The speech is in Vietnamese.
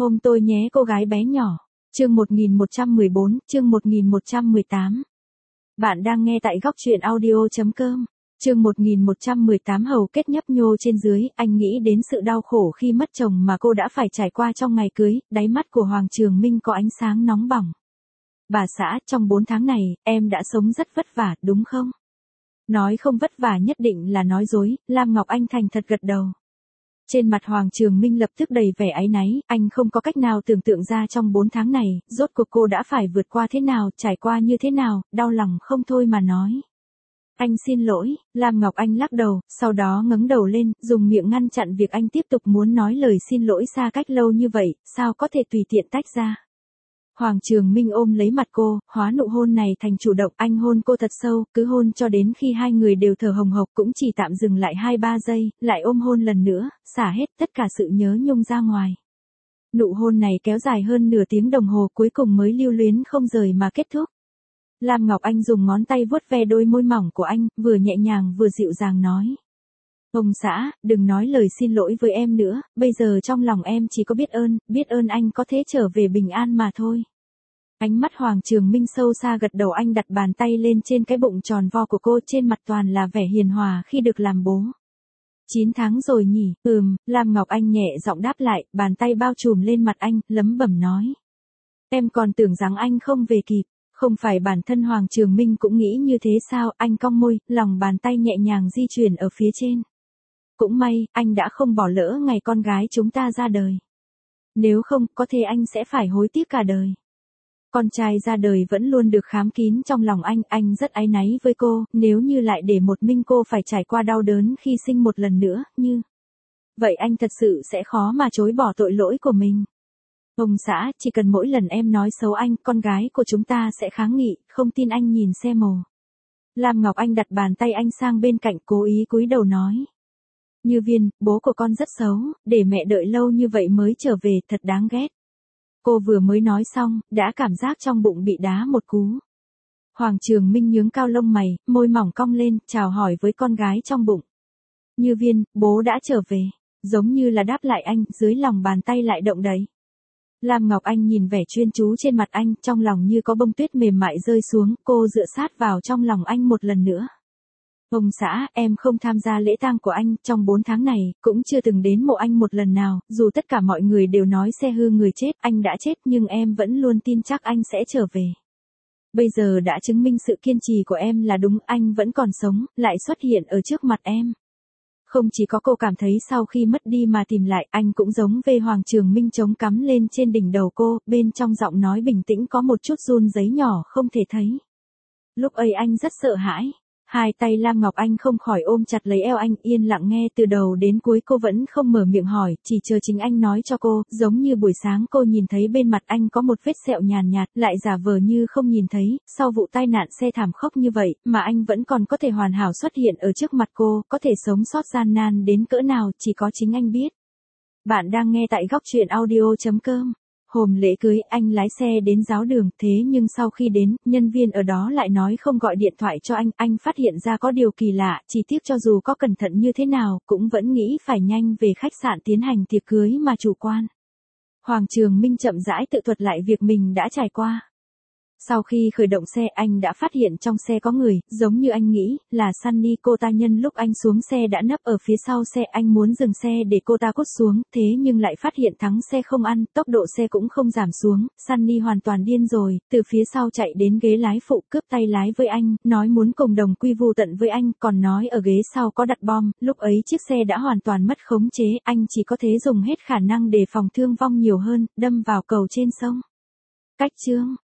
Ôm tôi nhé cô gái bé nhỏ. Chương 1114, chương 1118. Bạn đang nghe tại góc truyện audio.com. Chương 1118 hầu kết nhấp nhô trên dưới, anh nghĩ đến sự đau khổ khi mất chồng mà cô đã phải trải qua trong ngày cưới, đáy mắt của Hoàng Trường Minh có ánh sáng nóng bỏng. Bà xã, trong 4 tháng này, em đã sống rất vất vả, đúng không? Nói không vất vả nhất định là nói dối, Lam Ngọc Anh thành thật gật đầu. Trên mặt Hoàng Trường Minh lập tức đầy vẻ áy náy, anh không có cách nào tưởng tượng ra trong 4 tháng này, rốt cuộc cô đã phải vượt qua thế nào, trải qua như thế nào, đau lòng không thôi mà nói. Anh xin lỗi, Lam Ngọc Anh lắc đầu, sau đó ngẩng đầu lên, dùng miệng ngăn chặn việc anh tiếp tục muốn nói lời xin lỗi xa cách lâu như vậy, sao có thể tùy tiện tách ra. Hoàng Trường Minh ôm lấy mặt cô, hóa nụ hôn này thành chủ động, anh hôn cô thật sâu, cứ hôn cho đến khi hai người đều thở hồng hộc, cũng chỉ tạm dừng lại 2-3 giây, lại ôm hôn lần nữa, xả hết tất cả sự nhớ nhung ra ngoài. Nụ hôn này kéo dài hơn nửa tiếng đồng hồ, cuối cùng mới lưu luyến không rời mà kết thúc. Lam Ngọc Anh dùng ngón tay vuốt ve đôi môi mỏng của anh, vừa nhẹ nhàng vừa dịu dàng nói. Ông xã, đừng nói lời xin lỗi với em nữa, bây giờ trong lòng em chỉ có biết ơn anh có thể trở về bình an mà thôi. Ánh mắt Hoàng Trường Minh sâu xa gật đầu, anh đặt bàn tay lên trên cái bụng tròn vo của cô, trên mặt toàn là vẻ hiền hòa khi được làm bố. 9 tháng rồi nhỉ, Lam Ngọc Anh nhẹ giọng đáp lại, bàn tay bao trùm lên mặt anh, lẩm bẩm nói. Em còn tưởng rằng anh không về kịp. Không phải bản thân Hoàng Trường Minh cũng nghĩ như thế sao, anh cong môi, lòng bàn tay nhẹ nhàng di chuyển ở phía trên. Cũng may, anh đã không bỏ lỡ ngày con gái chúng ta ra đời. Nếu không, có thể anh sẽ phải hối tiếc cả đời. Con trai ra đời vẫn luôn được khám kín trong lòng anh rất áy náy với cô, nếu như lại để một mình cô phải trải qua đau đớn khi sinh một lần nữa, vậy anh thật sự sẽ khó mà chối bỏ tội lỗi của mình. Ông xã, chỉ cần mỗi lần em nói xấu anh, con gái của chúng ta sẽ kháng nghị, không tin anh nhìn xe mồ. Lam Ngọc Anh đặt bàn tay anh sang bên cạnh, cố ý cúi đầu nói. Như Viên, bố của con rất xấu, để mẹ đợi lâu như vậy mới trở về, thật đáng ghét. Cô vừa mới nói xong, đã cảm giác trong bụng bị đá một cú. Hoàng Trường Minh nhướng cao lông mày, môi mỏng cong lên, chào hỏi với con gái trong bụng. Như Viên, bố đã trở về. Giống như là đáp lại anh, dưới lòng bàn tay lại động đậy. Lam Ngọc Anh nhìn vẻ chuyên chú trên mặt anh, trong lòng như có bông tuyết mềm mại rơi xuống, cô dựa sát vào trong lòng anh một lần nữa. Ông xã, em không tham gia lễ tang của anh, trong 4 tháng này, cũng chưa từng đến mộ anh một lần nào, dù tất cả mọi người đều nói xe hư người chết, anh đã chết nhưng em vẫn luôn tin chắc anh sẽ trở về. Bây giờ đã chứng minh sự kiên trì của em là đúng, anh vẫn còn sống, lại xuất hiện ở trước mặt em. Không chỉ có cô cảm thấy sau khi mất đi mà tìm lại, anh cũng giống về Hoàng Trường Minh chống cắm lên trên đỉnh đầu cô, bên trong giọng nói bình tĩnh có một chút run rẩy nhỏ không thể thấy. Lúc ấy anh rất sợ hãi. Hai tay Lam Ngọc Anh không khỏi ôm chặt lấy eo anh, yên lặng nghe từ đầu đến cuối, cô vẫn không mở miệng hỏi, chỉ chờ chính anh nói cho cô, giống như buổi sáng cô nhìn thấy bên mặt anh có một vết sẹo nhàn nhạt, lại giả vờ như không nhìn thấy, sau vụ tai nạn xe thảm khốc như vậy, mà anh vẫn còn có thể hoàn hảo xuất hiện ở trước mặt cô, có thể sống sót gian nan đến cỡ nào, chỉ có chính anh biết. Bạn đang nghe tại góc truyện audio.com. Hôm lễ cưới, anh lái xe đến giáo đường, thế nhưng sau khi đến, nhân viên ở đó lại nói không gọi điện thoại cho anh phát hiện ra có điều kỳ lạ, chỉ tiếc cho dù có cẩn thận như thế nào, cũng vẫn nghĩ phải nhanh về khách sạn tiến hành tiệc cưới mà chủ quan. Hoàng Trường Minh chậm rãi tự thuật lại việc mình đã trải qua. Sau khi khởi động xe, anh đã phát hiện trong xe có người, giống như anh nghĩ, là Sunny. Cô ta nhân lúc anh xuống xe đã nấp ở phía sau xe, anh muốn dừng xe để cô ta cút xuống, thế nhưng lại phát hiện thắng xe không ăn, tốc độ xe cũng không giảm xuống, Sunny hoàn toàn điên rồi, từ phía sau chạy đến ghế lái phụ cướp tay lái với anh, nói muốn cùng đồng quy vu tận với anh, còn nói ở ghế sau có đặt bom, lúc ấy chiếc xe đã hoàn toàn mất khống chế, anh chỉ có thể dùng hết khả năng để phòng thương vong nhiều hơn, đâm vào cầu trên sông. Cách chương